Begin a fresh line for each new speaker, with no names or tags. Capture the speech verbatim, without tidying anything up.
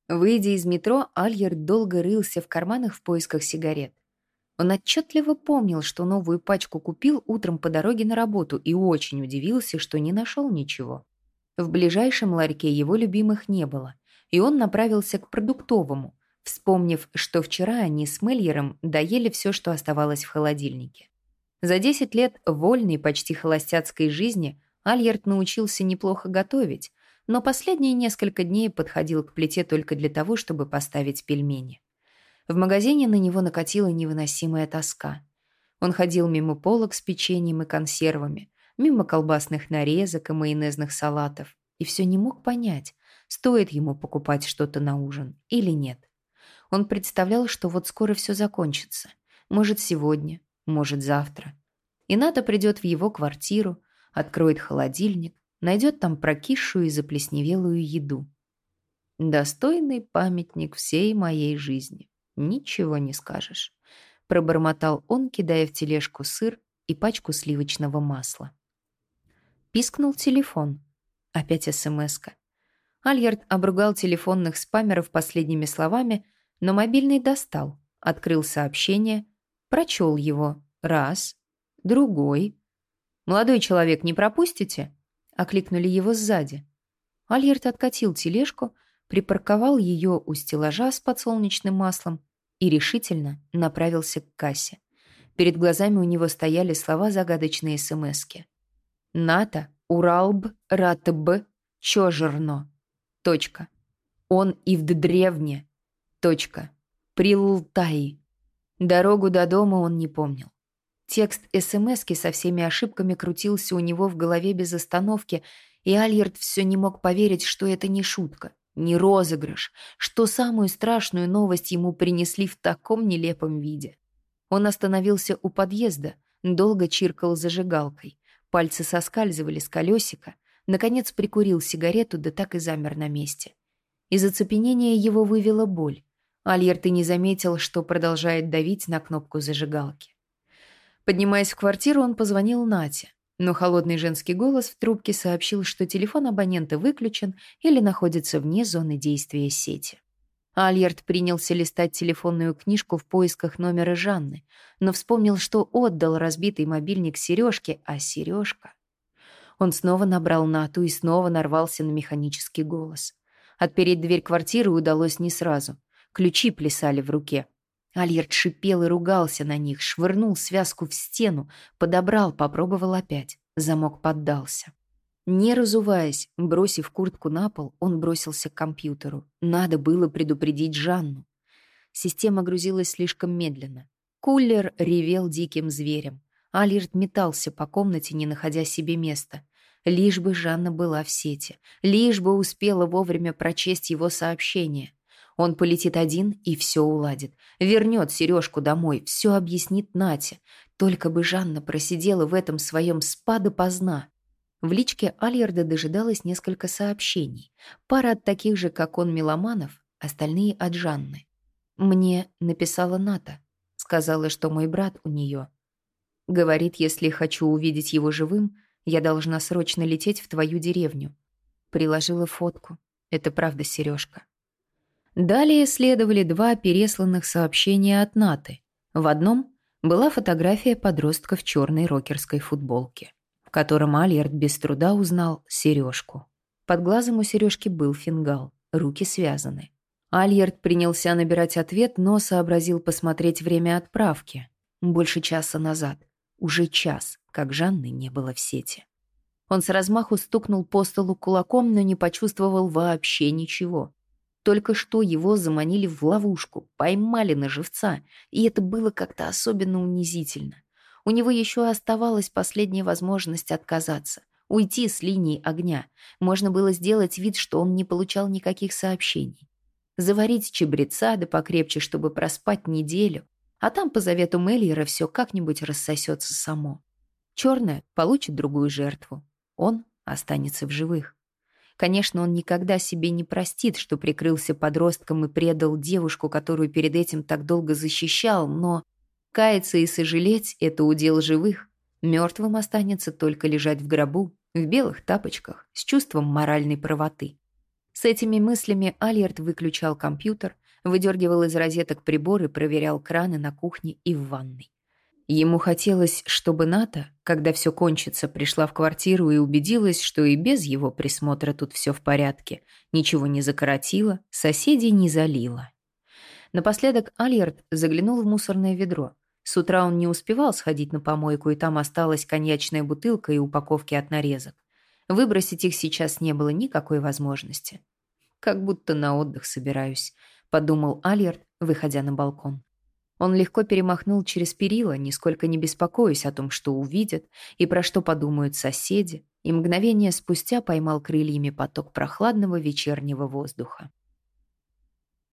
Выйдя из метро, Альерт долго рылся в карманах в поисках сигарет. Он отчетливо помнил, что новую пачку купил утром по дороге на работу и очень удивился, что не нашел ничего. В ближайшем ларьке его любимых не было, и он направился к продуктовому, вспомнив, что вчера они с Мельером доели все, что оставалось в холодильнике. За десять лет вольной, почти холостяцкой жизни Альерт научился неплохо готовить, но последние несколько дней подходил к плите только для того, чтобы поставить пельмени. В магазине на него накатила невыносимая тоска. Он ходил мимо полок с печеньем и консервами, мимо колбасных нарезок и майонезных салатов, и все не мог понять, стоит ему покупать что-то на ужин или нет. Он представлял, что вот скоро все закончится. Может, сегодня, может, завтра. И Ната придет в его квартиру, откроет холодильник, найдет там прокисшую и заплесневелую еду. «Достойный памятник всей моей жизни. Ничего не скажешь», — пробормотал он, кидая в тележку сыр и пачку сливочного масла. Пискнул телефон. Опять смс-ка. Альерт обругал телефонных спамеров последними словами, но мобильный достал, открыл сообщение, прочел его раз, другой. «Молодой человек, не пропустите?» — окликнули его сзади. Альерт откатил тележку, припарковал ее у стеллажа с подсолнечным маслом и решительно направился к кассе. Перед глазами у него стояли слова загадочной смски. «Ната, Уралб, Ратб, Чожерно. Точка. Он и в древне. Точка. Прилтай». Дорогу до дома он не помнил. Текст смски со всеми ошибками крутился у него в голове без остановки, и Альерт все не мог поверить, что это не шутка, не розыгрыш, что самую страшную новость ему принесли в таком нелепом виде. Он остановился у подъезда, долго чиркал зажигалкой, пальцы соскальзывали с колесика, наконец прикурил сигарету, да так и замер на месте. Из оцепенения его вывела боль. Альерт и не заметил, что продолжает давить на кнопку зажигалки. Поднимаясь в квартиру, он позвонил Нате, но холодный женский голос в трубке сообщил, что телефон абонента выключен или находится вне зоны действия сети. Альерт принялся листать телефонную книжку в поисках номера Жанны, но вспомнил, что отдал разбитый мобильник Сережке, а Сережка... Он снова набрал Нату и снова нарвался на механический голос. Отпереть дверь квартиры удалось не сразу. Ключи плясали в руке. Альерт шипел и ругался на них, швырнул связку в стену, подобрал, попробовал опять. Замок поддался. Не разуваясь, бросив куртку на пол, он бросился к компьютеру. Надо было предупредить Жанну. Система грузилась слишком медленно. Кулер ревел диким зверем. Альерт метался по комнате, не находя себе места. Лишь бы Жанна была в сети. Лишь бы успела вовремя прочесть его сообщение. Он полетит один и все уладит. Вернет Сережку домой, все объяснит Нате. Только бы Жанна просидела в этом своем спа допоздна. В личке Альерда дожидалось несколько сообщений. Пара от таких же, как он, меломанов, остальные от Жанны. «Мне написала Ната. Сказала, что мой брат у нее. Говорит, если хочу увидеть его живым, я должна срочно лететь в твою деревню». Приложила фотку. Это правда, Сережка. Далее следовали два пересланных сообщения от Наты. В одном была фотография подростка в черной рокерской футболке, в котором Альерт без труда узнал Сережку. Под глазом у Сережки был фингал, руки связаны. Альерт принялся набирать ответ, но сообразил посмотреть время отправки. Больше часа назад. Уже час, как Жанны не было в сети. Он с размаху стукнул по столу кулаком, но не почувствовал вообще ничего. Только что его заманили в ловушку, поймали на живца, и это было как-то особенно унизительно. У него еще оставалась последняя возможность отказаться, уйти с линии огня. Можно было сделать вид, что он не получал никаких сообщений. Заварить чабреца да покрепче, чтобы проспать неделю, а там по завету Мельера все как-нибудь рассосется само. Черная получит другую жертву. Он останется в живых. Конечно, он никогда себе не простит, что прикрылся подростком и предал девушку, которую перед этим так долго защищал, но каяться и сожалеть — это удел живых. Мертвым останется только лежать в гробу, в белых тапочках, с чувством моральной правоты. С этими мыслями Альерт выключал компьютер, выдергивал из розеток приборы, проверял краны на кухне и в ванной. Ему хотелось, чтобы Ната, когда все кончится, пришла в квартиру и убедилась, что и без его присмотра тут все в порядке, ничего не закоротило, соседей не залило. Напоследок Альерт заглянул в мусорное ведро. С утра он не успевал сходить на помойку, и там осталась коньячная бутылка и упаковки от нарезок. Выбросить их сейчас не было никакой возможности. «Как будто на отдых собираюсь», — подумал Альерт, выходя на балкон. Он легко перемахнул через перила, нисколько не беспокоясь о том, что увидят и про что подумают соседи, и мгновение спустя поймал крыльями поток прохладного вечернего воздуха.